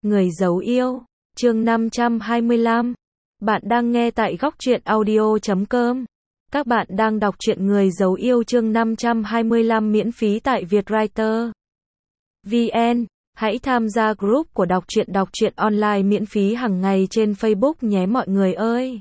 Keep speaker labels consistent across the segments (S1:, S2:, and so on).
S1: Người giấu yêu, chương 525. Bạn đang nghe tại góc truyện audio.com. Các bạn đang đọc truyện Người giấu yêu chương 525 miễn phí tại Vietwriter VN. Hãy tham gia group của đọc truyện online miễn phí hàng ngày trên Facebook nhé mọi người ơi.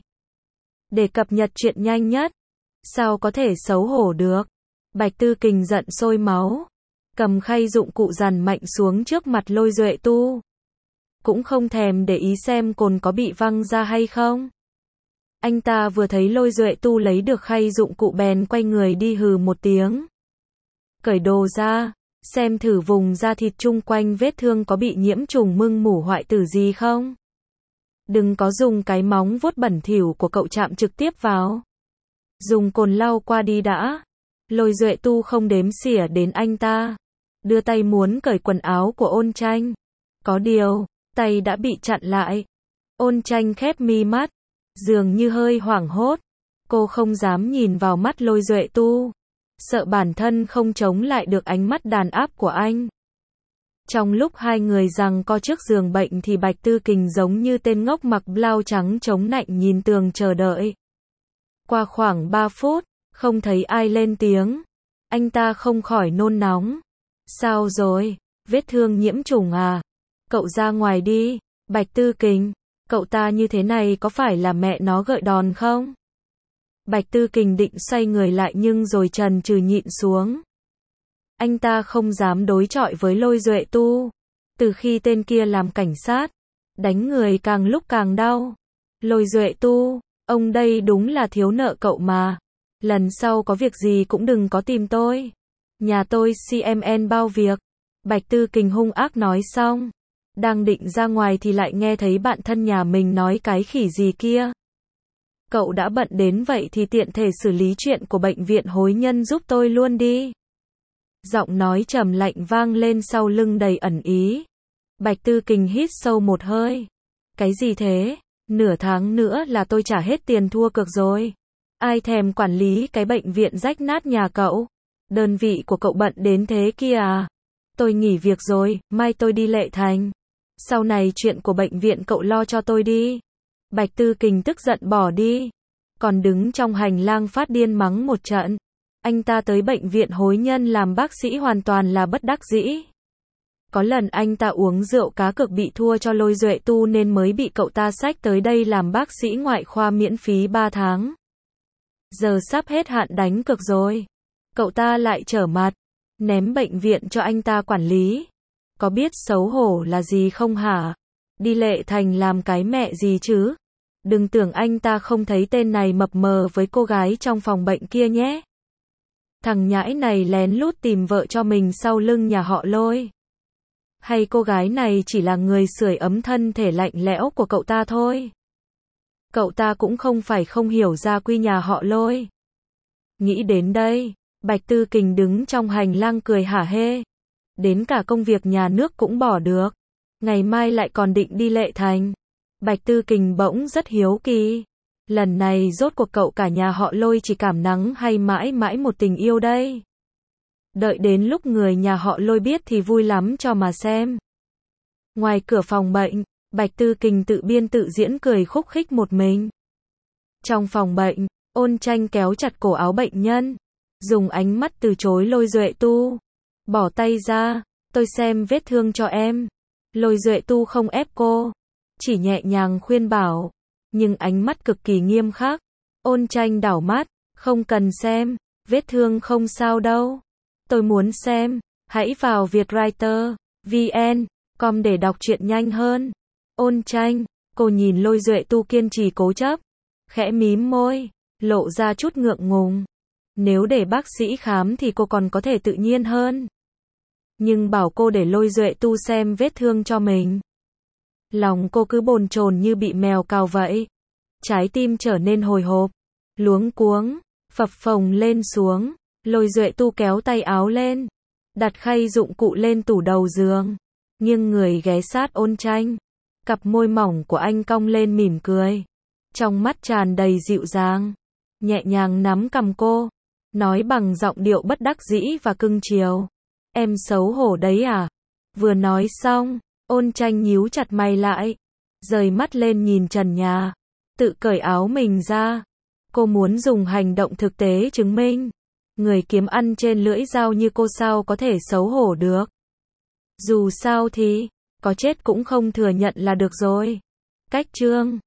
S1: Để cập nhật truyện nhanh nhất. Sao có thể xấu hổ được? Bạch Tư Kình giận sôi máu, cầm khay dụng cụ dằn mạnh xuống trước mặt Lôi Duệ Tu. Cũng không thèm để ý xem cồn có bị văng ra hay không. Anh ta vừa thấy Lôi Duệ Tu lấy được khay dụng cụ bèn quay người đi hừ một tiếng. Cởi đồ ra, xem thử vùng da thịt chung quanh vết thương có bị nhiễm trùng mưng mủ hoại tử gì không. Đừng có dùng cái móng vuốt bẩn thỉu của cậu chạm trực tiếp vào. Dùng cồn lau qua đi đã. Lôi Duệ Tu không đếm xỉa đến anh ta, đưa tay muốn cởi quần áo của Ôn Tranh. Có điều, tay đã bị chặn lại. Ôn Tranh khép mi mắt, dường như hơi hoảng hốt. Cô không dám nhìn vào mắt Lôi Duệ Tu, sợ bản thân không chống lại được ánh mắt đàn áp của anh. Trong lúc hai người giằng co trước giường bệnh thì Bạch Tư Kình giống như tên ngốc mặc blau trắng chống nạnh nhìn tường chờ đợi. Qua khoảng 3 phút, không thấy ai lên tiếng. Anh ta không khỏi nôn nóng. Sao rồi? Vết thương nhiễm trùng à? Cậu ra ngoài đi. Bạch Tư Kình, cậu ta như thế này có phải là mẹ nó gợi đòn không? Bạch Tư Kình định xoay người lại nhưng rồi chần chừ nhịn xuống. Anh ta không dám đối chọi với Lôi Duệ Tu. Từ khi tên kia làm cảnh sát, đánh người càng lúc càng đau. Lôi Duệ Tu, ông đây đúng là thiếu nợ cậu mà. Lần sau có việc gì cũng đừng có tìm tôi. Nhà tôi CMN bao việc. Bạch Tư Kình hung ác nói xong, đang định ra ngoài thì lại nghe thấy bạn thân nhà mình nói cái khỉ gì kia. Cậu đã bận đến vậy thì tiện thể xử lý chuyện của bệnh viện hối nhân giúp tôi luôn đi. Giọng nói trầm lạnh vang lên sau lưng đầy ẩn ý. Bạch Tư Kình hít sâu một hơi. Cái gì thế? Nửa tháng nữa là tôi trả hết tiền thua cược rồi. Ai thèm quản lý cái bệnh viện rách nát nhà cậu? Đơn vị của cậu bận đến thế kia à? Tôi nghỉ việc rồi, mai tôi đi Lệ Thành. Sau này chuyện của bệnh viện cậu lo cho tôi đi. Bạch Tư Kình tức giận bỏ đi. Còn đứng trong hành lang phát điên mắng một trận. Anh ta tới bệnh viện hối nhân làm bác sĩ hoàn toàn là bất đắc dĩ. Có lần anh ta uống rượu cá cược bị thua cho Lôi Duệ Tu nên mới bị cậu ta xách tới đây làm bác sĩ ngoại khoa miễn phí 3 tháng. Giờ sắp hết hạn đánh cược rồi. Cậu ta lại trở mặt, ném bệnh viện cho anh ta quản lý. Có biết xấu hổ là gì không hả? Đi Lệ Thành làm cái mẹ gì chứ? Đừng tưởng anh ta không thấy tên này mập mờ với cô gái trong phòng bệnh kia nhé. Thằng nhãi này lén lút tìm vợ cho mình sau lưng nhà họ Lôi. Hay cô gái này chỉ là người sưởi ấm thân thể lạnh lẽo của cậu ta thôi? Cậu ta cũng không phải không hiểu gia quy nhà họ Lôi. Nghĩ đến đây, Bạch Tư Kình đứng trong hành lang cười hả hê. Đến cả công việc nhà nước cũng bỏ được. Ngày mai lại còn định đi Lệ Thành. Bạch Tư Kình bỗng rất hiếu kỳ. Lần này rốt cuộc cậu cả nhà họ Lôi chỉ cảm nắng hay mãi mãi một tình yêu đây? Đợi đến lúc người nhà họ Lôi biết thì vui lắm cho mà xem. Ngoài cửa phòng bệnh, Bạch Tư Kình tự biên tự diễn cười khúc khích một mình. Trong phòng bệnh, Ôn Tranh kéo chặt cổ áo bệnh nhân, dùng ánh mắt từ chối Lôi Duệ Tu. Bỏ tay ra, tôi xem vết thương cho em. Lôi Duệ Tu không ép cô, chỉ nhẹ nhàng khuyên bảo, nhưng ánh mắt cực kỳ nghiêm khắc. Ôn Tranh đảo mắt, không cần xem, vết thương không sao đâu. Tôi muốn xem, hãy vào Vietwriter VN.com để đọc truyện nhanh hơn. Ôn Tranh, cô nhìn Lôi Duệ Tu kiên trì cố chấp, khẽ mím môi, lộ ra chút ngượng ngùng. Nếu để bác sĩ khám thì cô còn có thể tự nhiên hơn. Nhưng bảo cô để Lôi Duệ Tu xem vết thương cho mình. Lòng cô cứ bồn chồn như bị mèo cào vậy. Trái tim trở nên hồi hộp, luống cuống, phập phồng lên xuống. Lôi Duệ Tu kéo tay áo lên, đặt khay dụng cụ lên tủ đầu giường, nghiêng người ghé sát Ôn Tranh. Cặp môi mỏng của anh cong lên mỉm cười, trong mắt tràn đầy dịu dàng, nhẹ nhàng nắm cằm cô, nói bằng giọng điệu bất đắc dĩ và cưng chiều. Em xấu hổ đấy à? Vừa nói xong, Ôn Tranh nhíu chặt mày lại, rời mắt lên nhìn trần nhà, tự cởi áo mình ra. Cô muốn dùng hành động thực tế chứng minh, người kiếm ăn trên lưỡi dao như cô sao có thể xấu hổ được. Dù sao thì, có chết cũng không thừa nhận là được rồi. Cách chương